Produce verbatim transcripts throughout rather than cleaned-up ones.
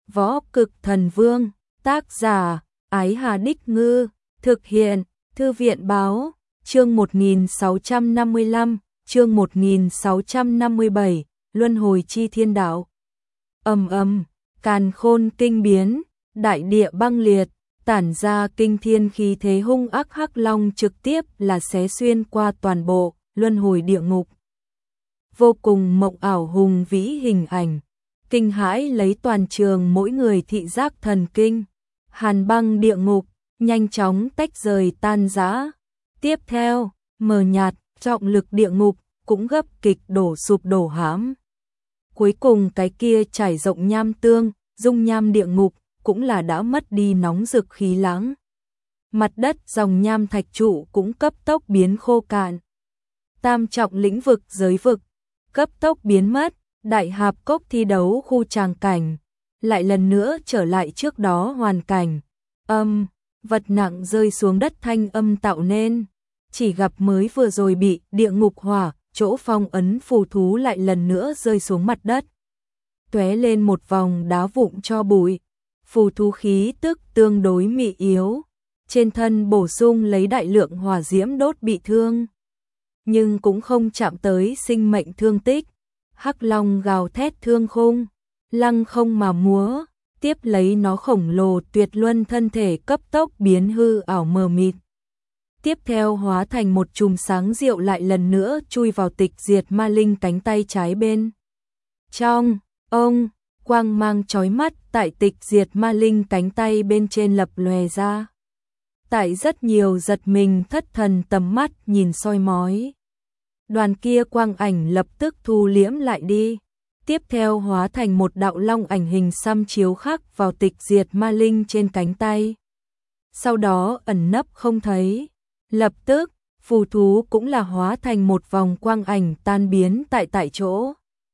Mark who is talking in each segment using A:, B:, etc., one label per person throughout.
A: Võ Cực Thần Vương, tác giả, Ái Hà Đích Ngư, thực hiện, Thư viện Báo, chương một nghìn sáu trăm năm mươi lăm, chương một nghìn sáu trăm năm mươi bảy, Luân Hồi Chi Thiên Đạo. Ầm ầm, càn khôn kinh biến, đại địa băng liệt, tản ra kinh thiên khí thế hung ác, hắc long trực tiếp là xé xuyên qua toàn bộ luân hồi địa ngục. Vô cùng mộng ảo hùng vĩ hình ảnh, kinh hãi lấy toàn trường mỗi người thị giác thần kinh. Hàn băng địa ngục nhanh chóng tách rời tan rã. Tiếp theo, mờ nhạt trọng lực địa ngục cũng gấp kịch đổ sụp đổ hãm. Cuối cùng cái kia trải rộng nham tương, dung nham địa ngục cũng là đã mất đi nóng rực khí lãng. Mặt đất dòng nham thạch trụ cũng cấp tốc biến khô cạn. Tam trọng lĩnh vực giới vực cấp tốc biến mất, đại hạp cốc thi đấu khu tràng cảnh lại lần nữa trở lại trước đó hoàn cảnh. Âm, vật nặng rơi xuống đất thanh âm tạo nên, chỉ gặp mới vừa rồi bị địa ngục hỏa, chỗ phong ấn phù thú lại lần nữa rơi xuống mặt đất. Tóe lên một vòng đá vụn cho bụi, phù thú khí tức tương đối mị yếu, trên thân bổ sung lấy đại lượng hỏa diễm đốt bị thương, nhưng cũng không chạm tới sinh mệnh thương tích. Hắc long gào thét thương khung, lăng không mà múa, tiếp lấy nó khổng lồ tuyệt luân thân thể cấp tốc biến hư ảo mờ mịt. Tiếp theo hóa thành một chùm sáng rượu lại lần nữa chui vào tịch diệt ma linh cánh tay trái bên trong. Ông, quang mang chói mắt tại tịch diệt ma linh cánh tay bên trên lập lòe ra. Tại rất nhiều giật mình thất thần tầm mắt nhìn soi mói. Đoàn kia quang ảnh lập tức thu liễm lại đi. Tiếp theo hóa thành một đạo long ảnh hình xăm chiếu khắc vào tịch diệt ma linh trên cánh tay. Sau đó ẩn nấp không thấy. Lập tức, phù thú cũng là hóa thành một vòng quang ảnh tan biến tại tại chỗ.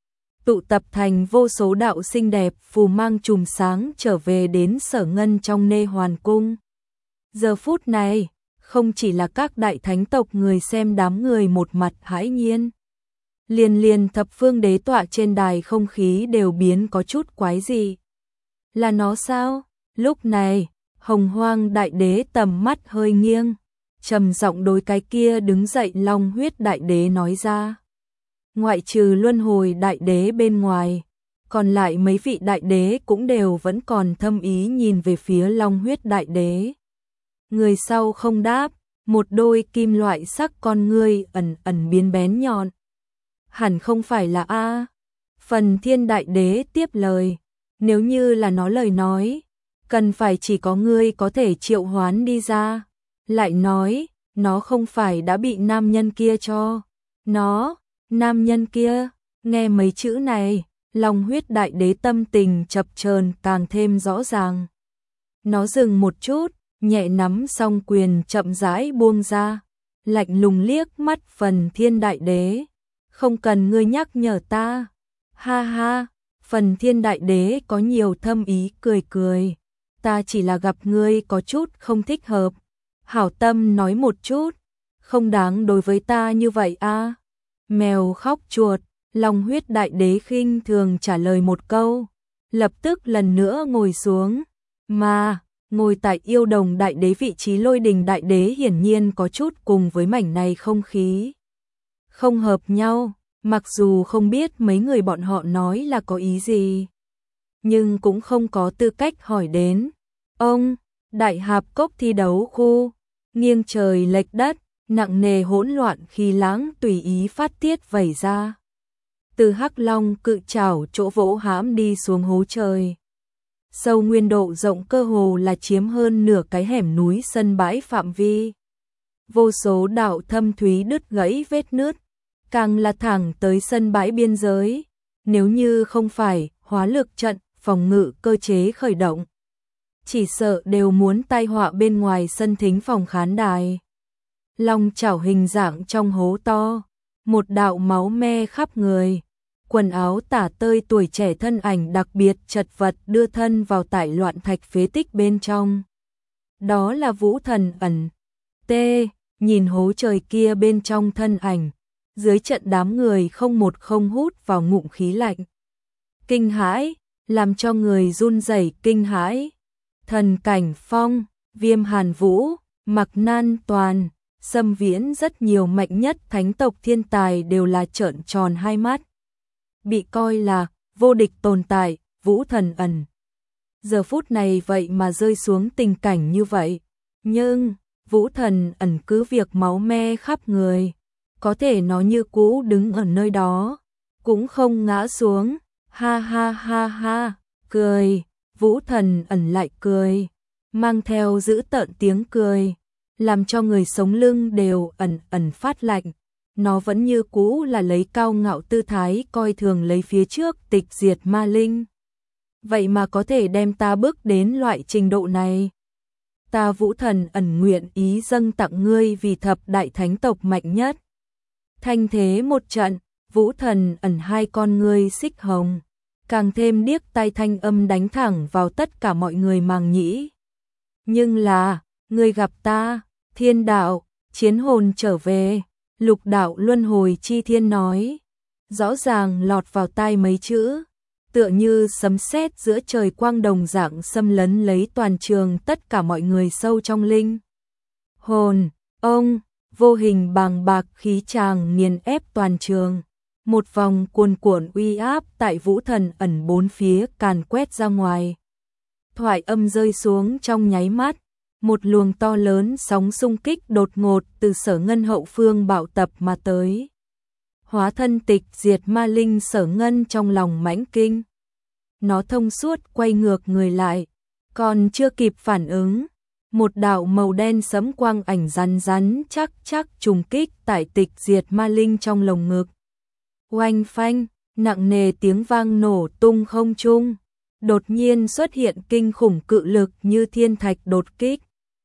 A: Tụ tập thành vô số đạo xinh đẹp phù mang chùm sáng trở về đến Sở Ngân trong Nê Hoàn Cung. Giờ phút này, không chỉ là các đại thánh tộc người xem đám người một mặt hãi nhiên. Liền liền thập phương đế tọa trên đài không khí đều biến có chút quái dị. Là nó sao? Lúc này, Hồng Hoang đại đế tầm mắt hơi nghiêng, trầm giọng đối cái kia đứng dậy long huyết đại đế nói ra. Ngoại trừ luân hồi đại đế bên ngoài, còn lại mấy vị đại đế cũng đều vẫn còn thâm ý nhìn về phía long huyết đại đế. Người sau không đáp, một đôi kim loại sắc con ngươi ẩn ẩn biến bén nhọn. Hẳn không phải là A. Phần Thiên đại đế tiếp lời, nếu như là nó lời nói, cần phải chỉ có ngươi có thể triệu hoán đi ra. Lại nói, nó không phải đã bị nam nhân kia cho. Nó, nam nhân kia, nghe mấy chữ này, long huyết đại đế tâm tình chập chờn càng thêm rõ ràng. Nó dừng một chút, nhẹ nắm song quyền chậm rãi buông ra, lạnh lùng liếc mắt Phần Thiên đại đế. Không cần ngươi nhắc nhở ta. Ha ha, Phần Thiên đại đế có nhiều thâm ý cười cười. Ta chỉ là gặp ngươi có chút không thích hợp. Hảo tâm nói một chút, không đáng đối với ta như vậy a. Mèo khóc chuột, long huyết đại đế khinh thường trả lời một câu, lập tức lần nữa ngồi xuống. Mà, ngồi tại yêu đồng đại đế vị trí Lôi Đình đại đế hiển nhiên có chút cùng với mảnh này không khí không hợp nhau, mặc dù không biết mấy người bọn họ nói là có ý gì, nhưng cũng không có tư cách hỏi đến. Ông, đại hạp cốc thi đấu khu, nghiêng trời lệch đất, nặng nề hỗn loạn khí lãng tùy ý phát tiết vẩy ra. Từ hắc long cự trảo chỗ vỗ hãm đi xuống hố trời. Sâu nguyên độ rộng cơ hồ là chiếm hơn nửa cái hẻm núi sân bãi phạm vi. Vô số đạo thâm thúy đứt gãy vết nứt, càng là thẳng tới sân bãi biên giới. Nếu như không phải hóa lực trận phòng ngự cơ chế khởi động, chỉ sợ đều muốn tai họa bên ngoài sân thính phòng khán đài. Long chảo hình dạng trong hố to, một đạo máu me khắp người, quần áo tả tơi tuổi trẻ thân ảnh đặc biệt chật vật đưa thân vào tại loạn thạch phế tích bên trong. Đó là Vũ Thần ẩn. T, nhìn hố trời kia bên trong thân ảnh, dưới trận đám người không một không hút vào ngụm khí lạnh. Kinh hãi, làm cho người run rẩy kinh hãi. Thần Cảnh Phong, Viêm Hàn Vũ, Mạc Nan Toàn, Sâm Viễn, rất nhiều mạnh nhất thánh tộc thiên tài đều là trợn tròn hai mắt. Bị coi là vô địch tồn tại, Vũ Thần Ẩn. Giờ phút này vậy mà rơi xuống tình cảnh như vậy. Nhưng, Vũ Thần Ẩn cứ việc máu me khắp người. Có thể nó như cũ đứng ở nơi đó. Cũng không ngã xuống. Ha ha ha ha, cười. Vũ Thần Ẩn lại cười. Mang theo dữ tợn tiếng cười. Làm cho người sống lưng đều ẩn ẩn phát lạnh. Nó vẫn như cũ là lấy cao ngạo tư thái coi thường lấy phía trước tịch diệt ma linh. Vậy mà có thể đem ta bước đến loại trình độ này. Ta Vũ Thần Ẩn nguyện ý dâng tặng ngươi vì thập đại thánh tộc mạnh nhất. Thanh thế một trận, Vũ Thần Ẩn hai con ngươi xích hồng. Càng thêm điếc tai, thanh âm đánh thẳng vào tất cả mọi người màng nhĩ. Nhưng là, ngươi gặp ta, thiên đạo, chiến hồn trở về. Lục đạo luân hồi chi thiên nói. Rõ ràng lọt vào tai mấy chữ. Tựa như sấm sét giữa trời quang đồng dạng xâm lấn lấy toàn trường tất cả mọi người sâu trong linh hồn. Ông, vô hình bàng bạc khí tràng nghiền ép toàn trường. Một vòng cuồn cuộn uy áp tại Vũ Thần Ẩn bốn phía càn quét ra ngoài. Thoại âm rơi xuống trong nháy mắt. Một luồng to lớn sóng xung kích đột ngột từ Sở Ngân hậu phương bạo tập mà tới. Hóa thân tịch diệt ma linh Sở Ngân trong lòng mãnh kinh. Nó thông suốt quay ngược người lại, còn chưa kịp phản ứng, một đạo màu đen sẫm quang ảnh rắn rắn chắc chắc trùng kích tại tịch diệt ma linh trong lồng ngực. Oanh phanh, nặng nề tiếng vang nổ tung không trung, đột nhiên xuất hiện kinh khủng cự lực như thiên thạch đột kích.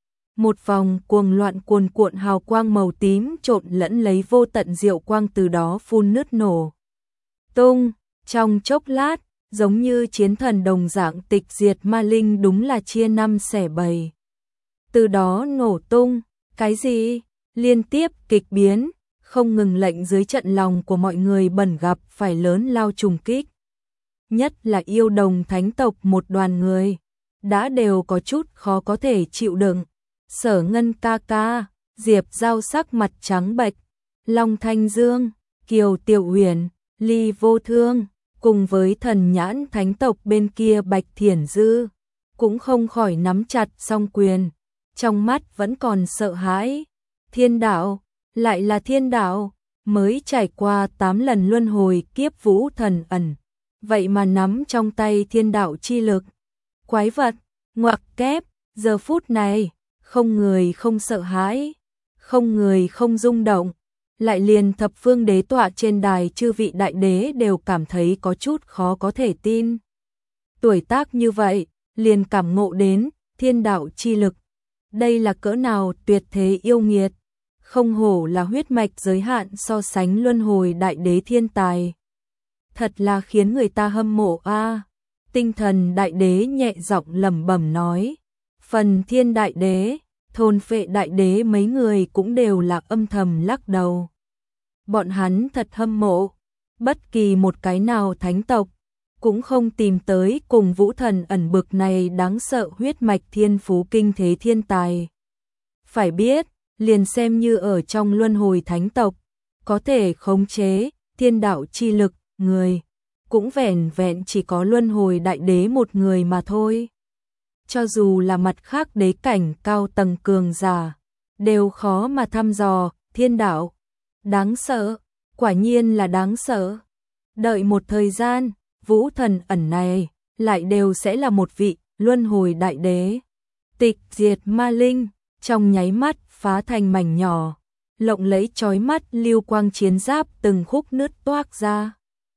A: Một vòng cuồng loạn cuồn cuộn hào quang màu tím trộn lẫn lấy vô tận diệu quang từ đó phun nứt nổ tung. Trong chốc lát, giống như chiến thần đồng dạng tịch diệt ma linh đúng là chia năm xẻ bảy. Từ đó nổ tung, cái gì? Liên tiếp kịch biến, không ngừng lệnh dưới trận lòng của mọi người bẩn gặp phải lớn lao trùng kích. Nhất là yêu đồng thánh tộc một đoàn người, đã đều có chút khó có thể chịu đựng. Sở Ngân ca ca, Diệp Giao sắc mặt trắng bệch, Long Thanh Dương, Kiều Tiểu Huyền, Ly Vô Thương, cùng với thần nhãn thánh tộc bên kia Bạch Thiển Dư, cũng không khỏi nắm chặt song quyền, trong mắt vẫn còn sợ hãi. Thiên đạo, lại là thiên đạo, mới trải qua tám lần luân hồi kiếp Vũ Thần Ẩn, vậy mà nắm trong tay thiên đạo chi lực. Quái vật, ngoặc kép, giờ phút này, không người không sợ hãi, không người không rung động, lại liền thập phương đế tọa trên đài chư vị đại đế đều cảm thấy có chút khó có thể tin. Tuổi tác như vậy, liền cảm ngộ đến thiên đạo chi lực. Đây là cỡ nào tuyệt thế yêu nghiệt, không hổ là huyết mạch giới hạn so sánh luân hồi đại đế thiên tài. Thật là khiến người ta hâm mộ a. Tinh thần đại đế nhẹ giọng lẩm bẩm nói. Phần thiên đại đế, thôn phệ đại đế mấy người cũng đều là âm thầm lắc đầu. Bọn hắn thật hâm mộ, bất kỳ một cái nào thánh tộc cũng không tìm tới cùng Vũ Thần Ẩn bực này đáng sợ huyết mạch thiên phú kinh thế thiên tài. Phải biết, liền xem như ở trong luân hồi thánh tộc, có thể khống chế thiên đạo chi lực người, cũng vẻn vẹn chỉ có luân hồi đại đế một người mà thôi. Cho dù là mặt khác đế cảnh cao tầng cường giả, đều khó mà thăm dò thiên đạo. Đáng sợ, quả nhiên là đáng sợ. Đợi một thời gian, Vũ Thần Ẩn này lại đều sẽ là một vị luân hồi đại đế. Tịch diệt ma linh, trong nháy mắt phá thành mảnh nhỏ, lộng lẫy chói mắt lưu quang chiến giáp từng khúc nứt toác ra.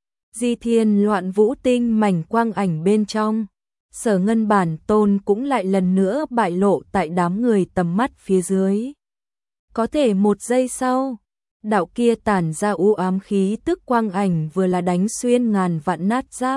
A: Di thiên loạn vũ tinh mảnh quang ảnh bên trong. Sở Ngân bản tôn cũng lại lần nữa bại lộ tại đám người tầm mắt phía dưới. Có thể một giây sau, đạo kia tản ra u ám khí tức quang ảnh vừa là đánh xuyên ngàn vạn nát giáp.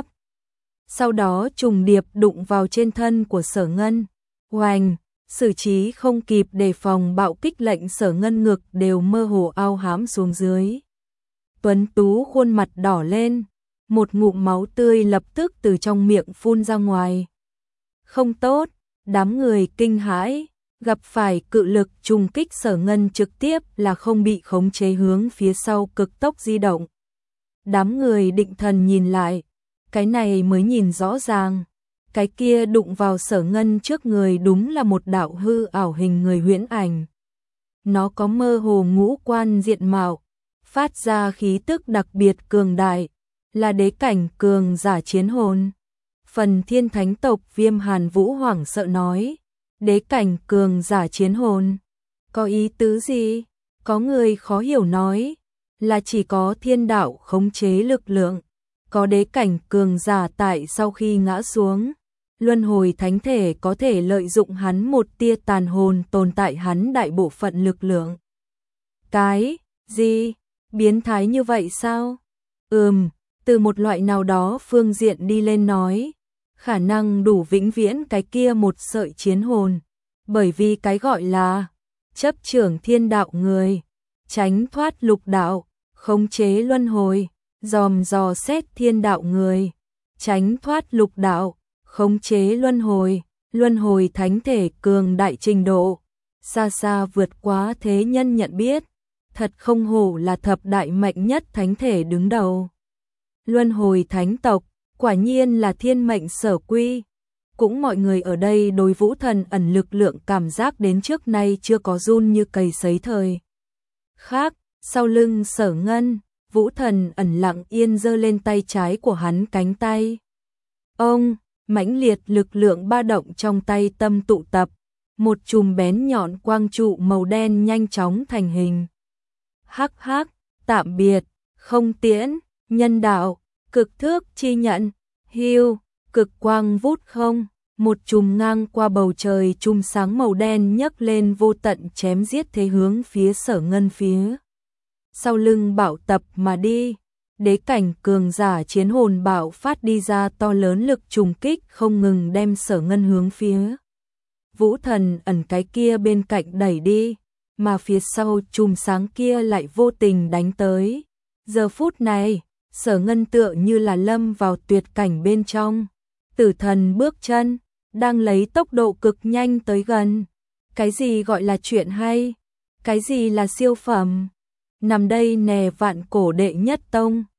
A: Sau đó trùng điệp đụng vào trên thân của Sở Ngân. Oanh, xử trí không kịp đề phòng bạo kích lệnh Sở Ngân ngực đều mơ hồ ao hám xuống dưới. Tuấn tú khuôn mặt đỏ lên, một ngụm máu tươi lập tức từ trong miệng phun ra ngoài. Không tốt, đám người kinh hãi, gặp phải cự lực trùng kích Sở Ngân trực tiếp là không bị khống chế hướng phía sau cực tốc di động. Đám người định thần nhìn lại, cái này mới nhìn rõ ràng, cái kia đụng vào Sở Ngân trước người đúng là một đạo hư ảo hình người huyễn ảnh. Nó có mơ hồ ngũ quan diện mạo, phát ra khí tức đặc biệt cường đại, là đế cảnh cường giả chiến hồn. Phần Thiên Thánh tộc Viêm Hàn Vũ hoảng sợ nói, đế cảnh cường giả chiến hồn, có ý tứ gì? Có người khó hiểu nói, là chỉ có thiên đạo khống chế lực lượng, có đế cảnh cường giả tại sau khi ngã xuống, luân hồi thánh thể có thể lợi dụng hắn một tia tàn hồn tồn tại hắn đại bộ phận lực lượng. Cái gì? Biến thái như vậy sao? Ừm, từ một loại nào đó phương diện đi lên nói, khả năng đủ vĩnh viễn cái kia một sợi chiến hồn, bởi vì cái gọi là chấp trưởng thiên đạo người, tránh thoát lục đạo, khống chế luân hồi, dòm dò xét thiên đạo người, tránh thoát lục đạo, khống chế luân hồi, luân hồi thánh thể cường đại trình độ, xa xa vượt quá thế nhân nhận biết, thật không hổ là thập đại mạnh nhất thánh thể đứng đầu. Luân hồi thánh tộc, quả nhiên là thiên mệnh sở quy. Cũng mọi người ở đây đối Vũ Thần ẩn lực lượng cảm giác đến trước nay chưa có run như cầy sấy thời. Khác, sau lưng Sở Ngân, Vũ Thần ẩn lặng yên giơ lên tay trái của hắn cánh tay. Ông, mãnh liệt lực lượng ba động trong tay tâm tụ tập, một chùm bén nhọn quang trụ màu đen nhanh chóng thành hình. Hắc hắc, tạm biệt, không tiễn, nhân đạo, cực thước chi nhận, hưu, cực quang vút không, một chùm ngang qua bầu trời chùm sáng màu đen nhấc lên vô tận chém giết thế hướng phía Sở Ngân phía. Sau lưng bạo tập mà đi, đế cảnh cường giả chiến hồn bạo phát đi ra to lớn lực trùng kích không ngừng đem Sở Ngân hướng phía Vũ Thần ẩn cái kia bên cạnh đẩy đi, mà phía sau chùm sáng kia lại vô tình đánh tới. Giờ phút này, Sở Ngân tựa như là lâm vào tuyệt cảnh bên trong, tử thần bước chân, đang lấy tốc độ cực nhanh tới gần. Cái gì gọi là chuyện hay? Cái gì là siêu phẩm? Nằm đây nè vạn cổ đệ nhất tông,